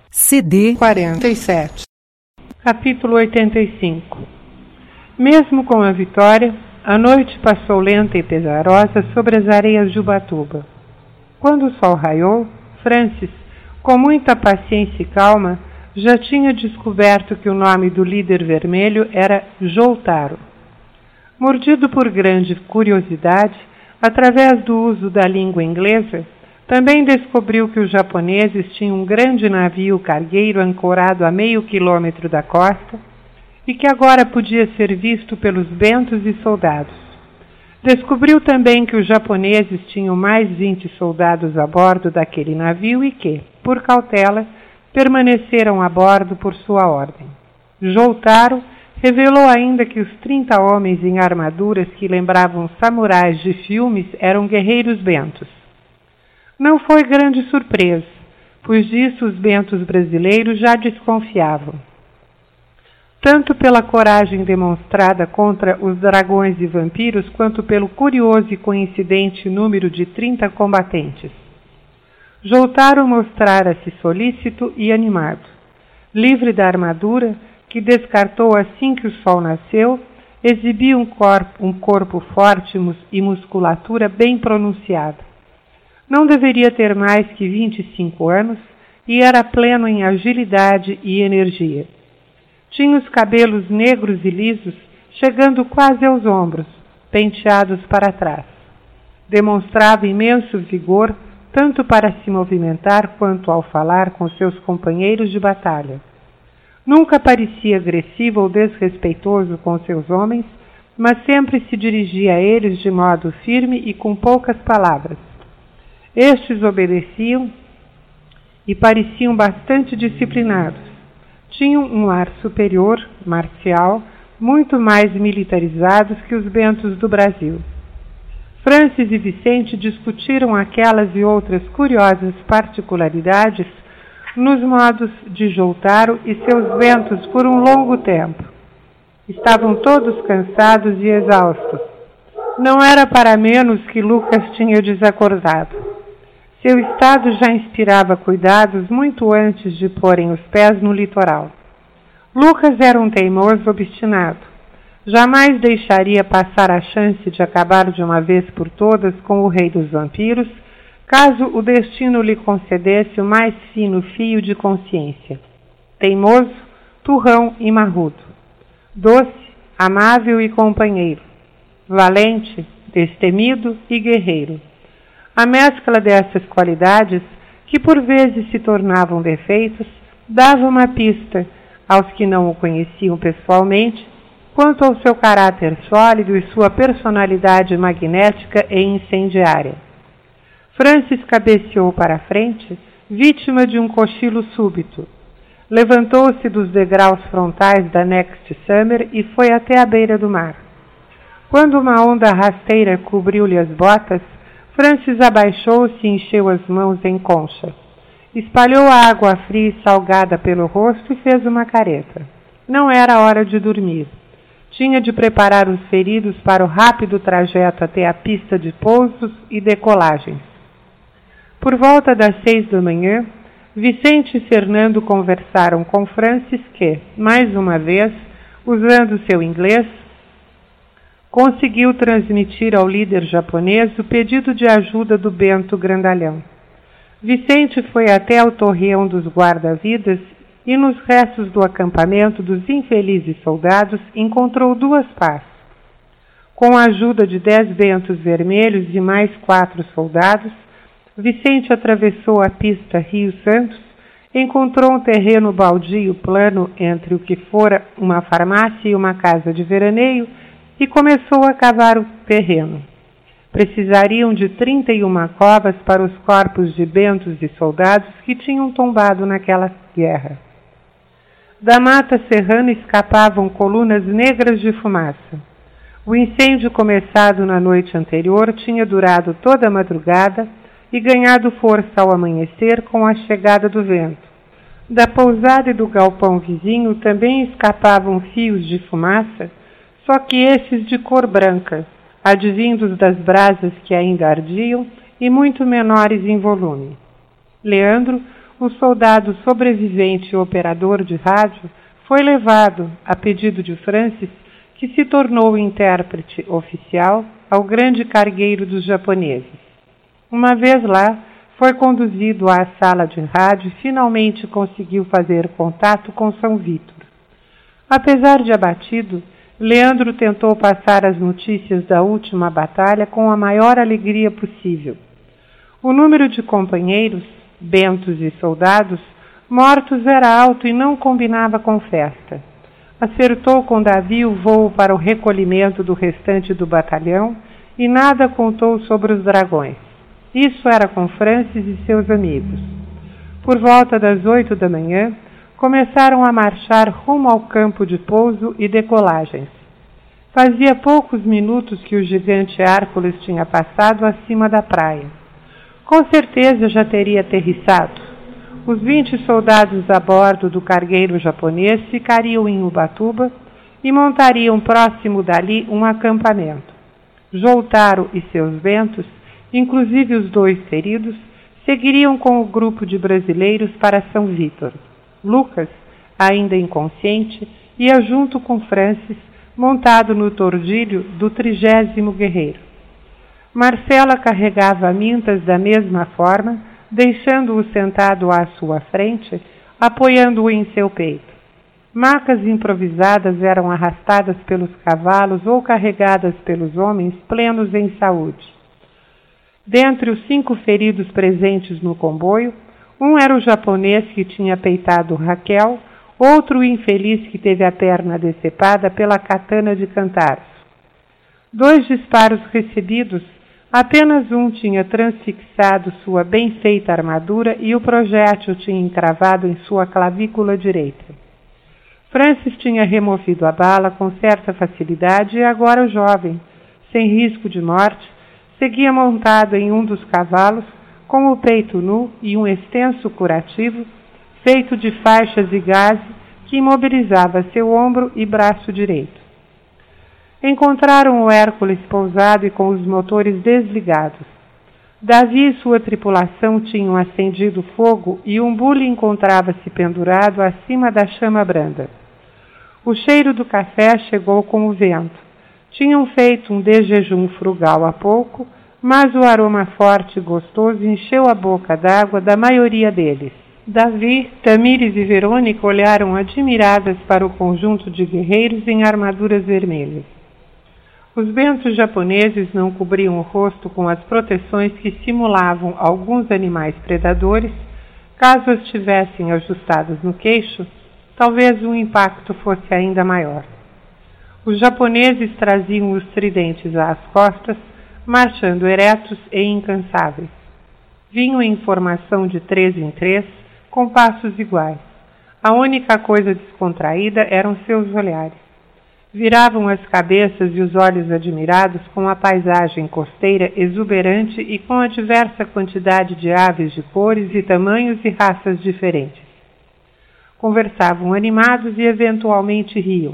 CD 47. Capítulo 85. Mesmo com a vitória, a noite passou lenta e pesarosa sobre as areias de Ubatuba. Quando o sol raiou, Francis, com muita paciência e calma, já tinha descoberto que o nome do líder vermelho era Joltaro. Mordido por grande curiosidade, através do uso da língua inglesa, também descobriu que os japoneses tinham um grande navio cargueiro ancorado a meio quilômetro da costa e que agora podia ser visto pelos bentos e soldados. Descobriu também que os japoneses tinham mais 20 soldados a bordo daquele navio e que, por cautela, permaneceram a bordo por sua ordem. Joltaro revelou ainda que os 30 homens em armaduras que lembravam samurais de filmes eram guerreiros bentos. Não foi grande surpresa, pois disso os bentos brasileiros já desconfiavam. Tanto pela coragem demonstrada contra os dragões e vampiros, quanto pelo curioso e coincidente número de 30 combatentes. Joltaro mostrara-se solícito e animado. Livre da armadura, que descartou assim que o sol nasceu, exibia um corpo forte e musculatura bem pronunciada. Não deveria ter mais que 25 anos e era pleno em agilidade e energia. Tinha os cabelos negros e lisos, chegando quase aos ombros, penteados para trás. Demonstrava imenso vigor, tanto para se movimentar quanto ao falar com seus companheiros de batalha. Nunca parecia agressivo ou desrespeitoso com seus homens, mas sempre se dirigia a eles de modo firme e com poucas palavras. Estes obedeciam e pareciam bastante disciplinados. Tinham um ar superior, marcial, muito mais militarizados que os bentos do Brasil. Francis e Vicente discutiram aquelas e outras curiosas particularidades nos modos de Joltaro e seus bentos por um longo tempo. Estavam todos cansados e exaustos. Não era para menos que Lucas tinha desacordado. Seu estado já inspirava cuidados muito antes de porem os pés no litoral. Lucas era um teimoso obstinado. Jamais deixaria passar a chance de acabar de uma vez por todas com o rei dos vampiros, caso o destino lhe concedesse o mais fino fio de consciência. Teimoso, turrão e marrudo. Doce, amável e companheiro. Valente, destemido e guerreiro. A mescla dessas qualidades, que por vezes se tornavam defeitos, dava uma pista aos que não o conheciam pessoalmente quanto ao seu caráter sólido e sua personalidade magnética e incendiária. Francis cabeceou para a frente, vítima de um cochilo súbito. Levantou-se dos degraus frontais da Next Summer e foi até a beira do mar. Quando uma onda rasteira cobriu-lhe as botas, Francis abaixou-se e encheu as mãos em concha. Espalhou a água fria e salgada pelo rosto e fez uma careta. Não era hora de dormir. Tinha de preparar os feridos para o rápido trajeto até a pista de pousos e decolagens. Por volta das 6 da manhã, Vicente e Fernando conversaram com Francis que, mais uma vez, usando seu inglês, conseguiu transmitir ao líder japonês o pedido de ajuda do bento grandalhão. Vicente foi até ao torreão dos guarda-vidas e nos restos do acampamento dos infelizes soldados encontrou 2 pás. Com a ajuda de 10 bentos vermelhos e mais 4 soldados, Vicente atravessou a pista Rio Santos, encontrou um terreno baldio plano entre o que fora uma farmácia e uma casa de veraneio e começou a cavar o terreno. Precisariam de 31 covas para os corpos de bentos e soldados que tinham tombado naquela guerra. Da mata serrana escapavam colunas negras de fumaça. O incêndio começado na noite anterior tinha durado toda a madrugada e ganhado força ao amanhecer com a chegada do vento. Da pousada e do galpão vizinho também escapavam fios de fumaça, só que esses de cor branca, advindos das brasas que ainda ardiam e muito menores em volume. Leandro, o soldado sobrevivente e operador de rádio foi levado, a pedido de Francis, que se tornou intérprete oficial, ao grande cargueiro dos japoneses. Uma vez lá, foi conduzido à sala de rádio e finalmente conseguiu fazer contato com São Vítor. Apesar de abatido, Leandro tentou passar as notícias da última batalha com a maior alegria possível. O número de companheiros, bentos e soldados, mortos era alto e não combinava com festa. Acertou com Davi o voo para o recolhimento do restante do batalhão e nada contou sobre os dragões. Isso era com Francis e seus amigos. Por volta das 8 da manhã, começaram a marchar rumo ao campo de pouso e decolagens. Fazia poucos minutos que o gigante Hércules tinha passado acima da praia. Com certeza já teria aterrissado. Os 20 soldados a bordo do cargueiro japonês ficariam em Ubatuba e montariam próximo dali um acampamento. Joltaro e seus bentos, inclusive os 2 feridos, seguiriam com o grupo de brasileiros para São Vítor. Lucas, ainda inconsciente, ia junto com Francis, montado no tordilho do 30º guerreiro. Marcela carregava Mintas da mesma forma, deixando-o sentado à sua frente, apoiando-o em seu peito. Macas improvisadas eram arrastadas pelos cavalos ou carregadas pelos homens plenos em saúde. Dentre os 5 feridos presentes no comboio, um era o japonês que tinha peitado Raquel, outro o infeliz que teve a perna decepada pela katana de Cantarço. 2 disparos recebidos, apenas um tinha transfixado sua bem feita armadura e o projétil tinha encravado em sua clavícula direita. Francis tinha removido a bala com certa facilidade e agora o jovem, sem risco de morte, seguia montado em um dos cavalos, com o peito nu e um extenso curativo, feito de faixas e gaze, que imobilizava seu ombro e braço direito. Encontraram o Hércules pousado e com os motores desligados. Davi e sua tripulação tinham acendido fogo e um bule encontrava-se pendurado acima da chama branda. O cheiro do café chegou com o vento. Tinham feito um desjejum frugal há pouco, mas o aroma forte e gostoso encheu a boca d'água da maioria deles. Davi, Tamires e Verônica olharam admiradas para o conjunto de guerreiros em armaduras vermelhas. Os bentos japoneses não cobriam o rosto com as proteções que simulavam alguns animais predadores. Caso as tivessem ajustadas no queixo, talvez o impacto fosse ainda maior. Os japoneses traziam os tridentes às costas, marchando eretos e incansáveis. Vinham em formação de 3 em 3, com passos iguais. A única coisa descontraída eram seus olhares. Viravam as cabeças e os olhos admirados com a paisagem costeira exuberante e com a diversa quantidade de aves de cores e tamanhos e raças diferentes. Conversavam animados e eventualmente riam.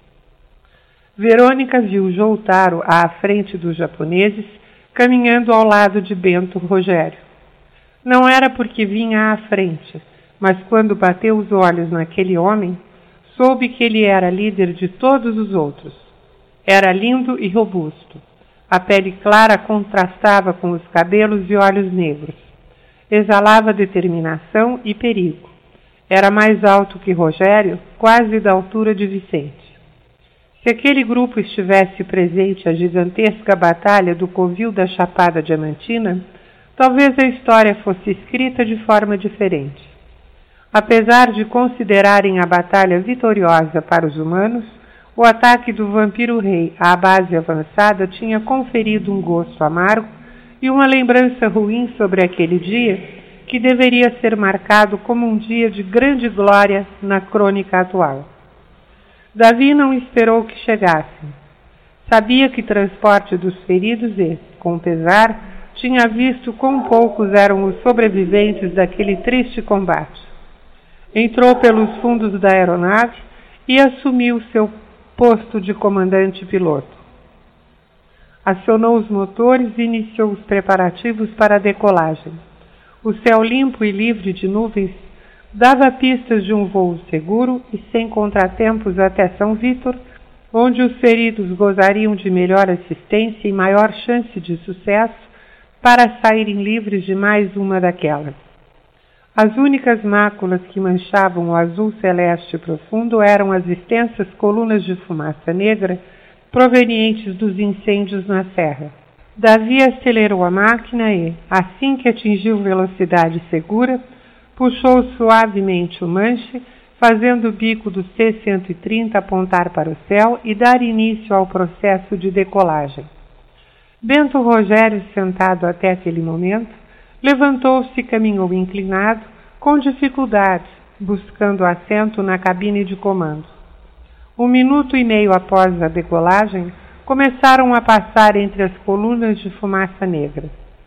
Verônica viu Joltaro à frente dos japoneses, caminhando ao lado de Bento Rogério. Não era porque vinha à frente, mas quando bateu os olhos naquele homem, soube que ele era líder de todos os outros. Era lindo e robusto. A pele clara contrastava com os cabelos e olhos negros. Exalava determinação e perigo. Era mais alto que Rogério, quase da altura de Vicente. Se aquele grupo estivesse presente à gigantesca batalha do Covil da Chapada Diamantina, talvez a história fosse escrita de forma diferente. Apesar de considerarem a batalha vitoriosa para os humanos, o ataque do Vampiro-Rei à base avançada tinha conferido um gosto amargo e uma lembrança ruim sobre aquele dia, que deveria ser marcado como um dia de grande glória na crônica atual. Davi não esperou que chegassem. Sabia que transporte dos feridos e, com pesar, tinha visto quão poucos eram os sobreviventes daquele triste combate. Entrou pelos fundos da aeronave e assumiu seu posto de comandante-piloto. Acionou os motores e iniciou os preparativos para a decolagem. O céu limpo e livre de nuvens Dava pistas de um voo seguro e sem contratempos até São Vítor, onde os feridos gozariam de melhor assistência e maior chance de sucesso para saírem livres de mais uma daquelas. As únicas máculas que manchavam o azul celeste profundo eram as extensas colunas de fumaça negra provenientes dos incêndios na serra. Davi acelerou a máquina e, assim que atingiu velocidade segura, puxou suavemente o manche, fazendo o bico do C-130 apontar para o céu e dar início ao processo de decolagem. Bento Rogério, sentado até aquele momento, levantou-se e caminhou inclinado, com dificuldade, buscando assento na cabine de comando. 1 minuto e meio após a decolagem, começaram a passar entre as colunas de fumaça negra.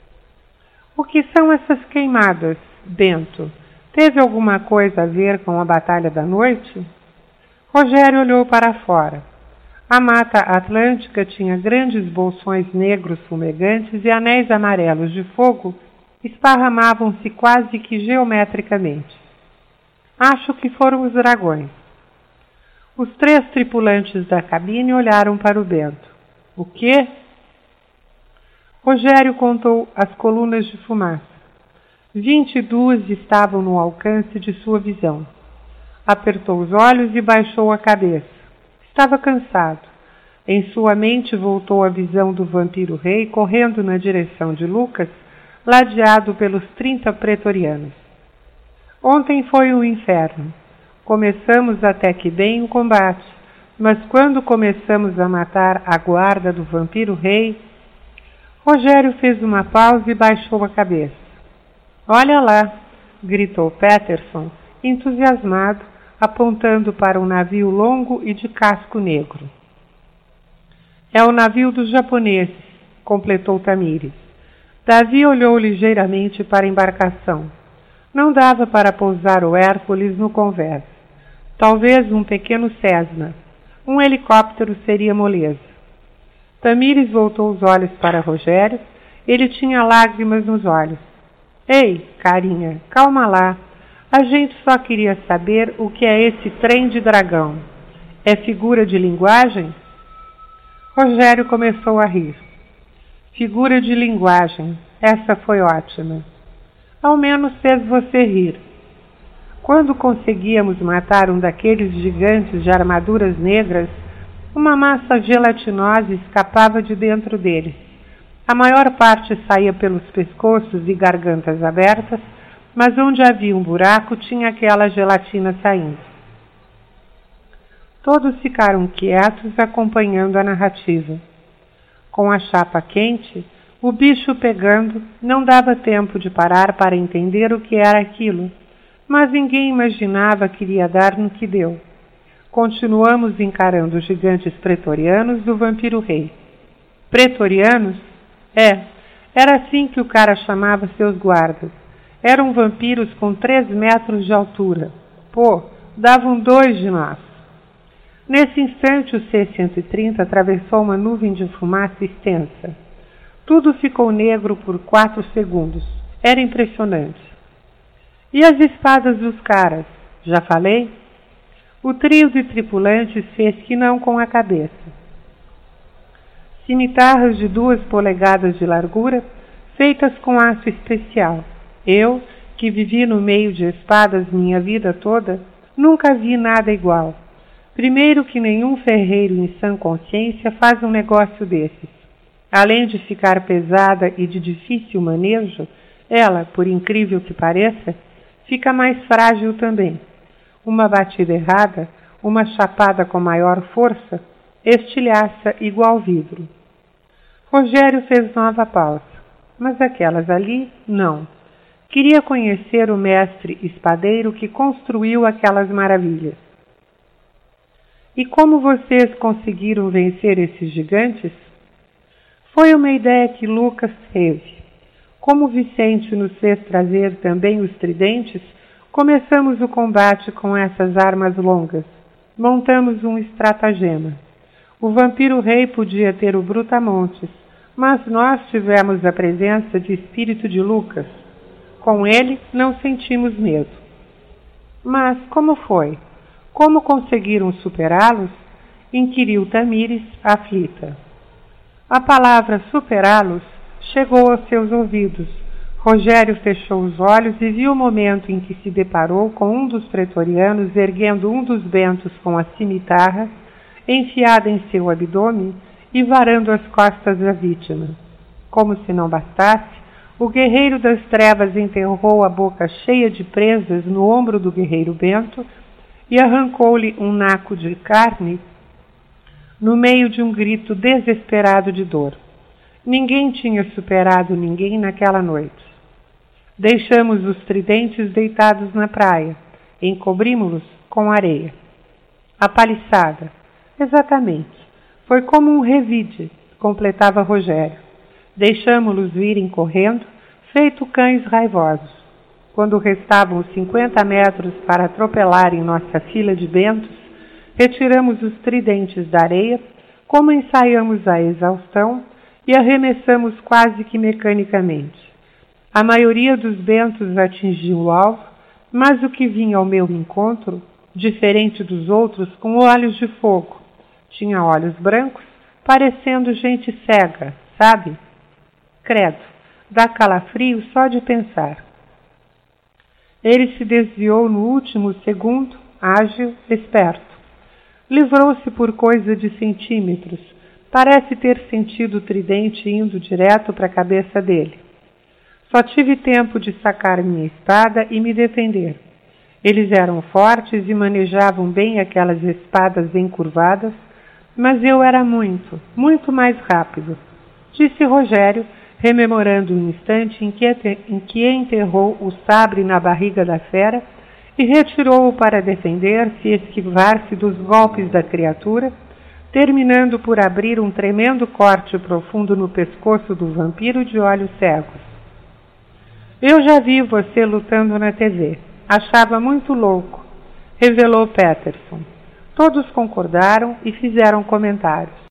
O que são essas queimadas, Bento? Teve alguma coisa a ver com a batalha da noite? Rogério olhou para fora. A Mata Atlântica tinha grandes bolsões negros fumegantes e anéis amarelos de fogo esparramavam-se quase que geometricamente. Acho que foram os dragões. Os 3 tripulantes da cabine olharam para o Bento. O quê? Rogério contou as colunas de fumaça. 22 estavam no alcance de sua visão. Apertou os olhos e baixou a cabeça. Estava cansado. Em sua mente voltou a visão do vampiro rei correndo na direção de Lucas, ladeado pelos 30 pretorianos. Ontem foi um inferno. Começamos até que bem o combate, mas quando começamos a matar a guarda do vampiro rei... Rogério fez uma pausa e baixou a cabeça. Olha lá, gritou Peterson, entusiasmado, apontando para um navio longo e de casco negro. É o navio dos japoneses, completou Tamires. Davi olhou ligeiramente para a embarcação. Não dava para pousar o Hércules no convés. Talvez um pequeno Cessna. Um helicóptero seria moleza. Tamires voltou os olhos para Rogério. Ele tinha lágrimas nos olhos. Ei, carinha, calma lá. A gente só queria saber o que é esse trem de dragão. É figura de linguagem? Rogério começou a rir. Figura de linguagem. Essa foi ótima. Ao menos fez você rir. Quando conseguíamos matar um daqueles gigantes de armaduras negras, uma massa gelatinosa escapava de dentro deles. A maior parte saía pelos pescoços e gargantas abertas, mas onde havia um buraco tinha aquela gelatina saindo. Todos ficaram quietos acompanhando a narrativa. Com a chapa quente, o bicho pegando, não dava tempo de parar para entender o que era aquilo, mas ninguém imaginava que iria dar no que deu. Continuamos encarando os gigantes pretorianos do vampiro rei. Pretorianos? Era assim que o cara chamava seus guardas. Eram vampiros com 3 metros de altura. Pô, davam 2 de nós. Nesse instante, o C-130 atravessou uma nuvem de fumaça extensa. Tudo ficou negro por 4 segundos. Era impressionante. E as espadas dos caras? Já falei? O trio de tripulantes fez que não com a cabeça. Cimitarras de 2 polegadas de largura, feitas com aço especial. Eu, que vivi no meio de espadas minha vida toda, nunca vi nada igual. Primeiro que nenhum ferreiro em sã consciência faz um negócio desses. Além de ficar pesada e de difícil manejo, ela, por incrível que pareça, fica mais frágil também. Uma batida errada, uma chapada com maior força, estilhaça igual vidro. Rogério fez nova pausa, mas aquelas ali, não. Queria conhecer o mestre espadeiro que construiu aquelas maravilhas. E como vocês conseguiram vencer esses gigantes? Foi uma ideia que Lucas teve. Como Vicente nos fez trazer também os tridentes, começamos o combate com essas armas longas. Montamos um estratagema. O vampiro rei podia ter o brutamontes, mas nós tivemos a presença de espírito de Lucas. Com ele, não sentimos medo. Mas como foi? Como conseguiram superá-los? Inquiriu Tamires, aflita. A palavra superá-los chegou aos seus ouvidos. Rogério fechou os olhos e viu o momento em que se deparou com um dos pretorianos erguendo um dos bentos com a cimitarra enfiada em seu abdômen e varando as costas da vítima. Como se não bastasse, o guerreiro das trevas enterrou a boca cheia de presas no ombro do guerreiro Bento e arrancou-lhe um naco de carne no meio de um grito desesperado de dor. Ninguém tinha superado ninguém naquela noite. Deixamos os tridentes deitados na praia, encobrimos-los com areia. A paliçada, exatamente, foi como um revide, completava Rogério. Deixamo-los virem correndo, feito cães raivosos. Quando restavam 50 metros para atropelarem nossa fila de bentos, retiramos os tridentes da areia, como ensaiamos a exaustão, e arremessamos quase que mecanicamente. A maioria dos bentos atingiu o alvo, mas o que vinha ao meu encontro, diferente dos outros, com olhos de fogo. Tinha olhos brancos, parecendo gente cega, sabe? Credo, dá calafrio só de pensar. Ele se desviou no último segundo, ágil, esperto. Livrou-se por coisa de centímetros. Parece ter sentido o tridente indo direto para a cabeça dele. Só tive tempo de sacar minha espada e me defender. Eles eram fortes e manejavam bem aquelas espadas encurvadas, mas eu era muito, muito mais rápido, disse Rogério, rememorando o instante em que enterrou o sabre na barriga da fera e retirou-o para defender-se e esquivar-se dos golpes da criatura, terminando por abrir um tremendo corte profundo no pescoço do vampiro de olhos cegos. Eu já vi você lutando na TV. Achava muito louco, revelou Peterson. Todos concordaram e fizeram comentários.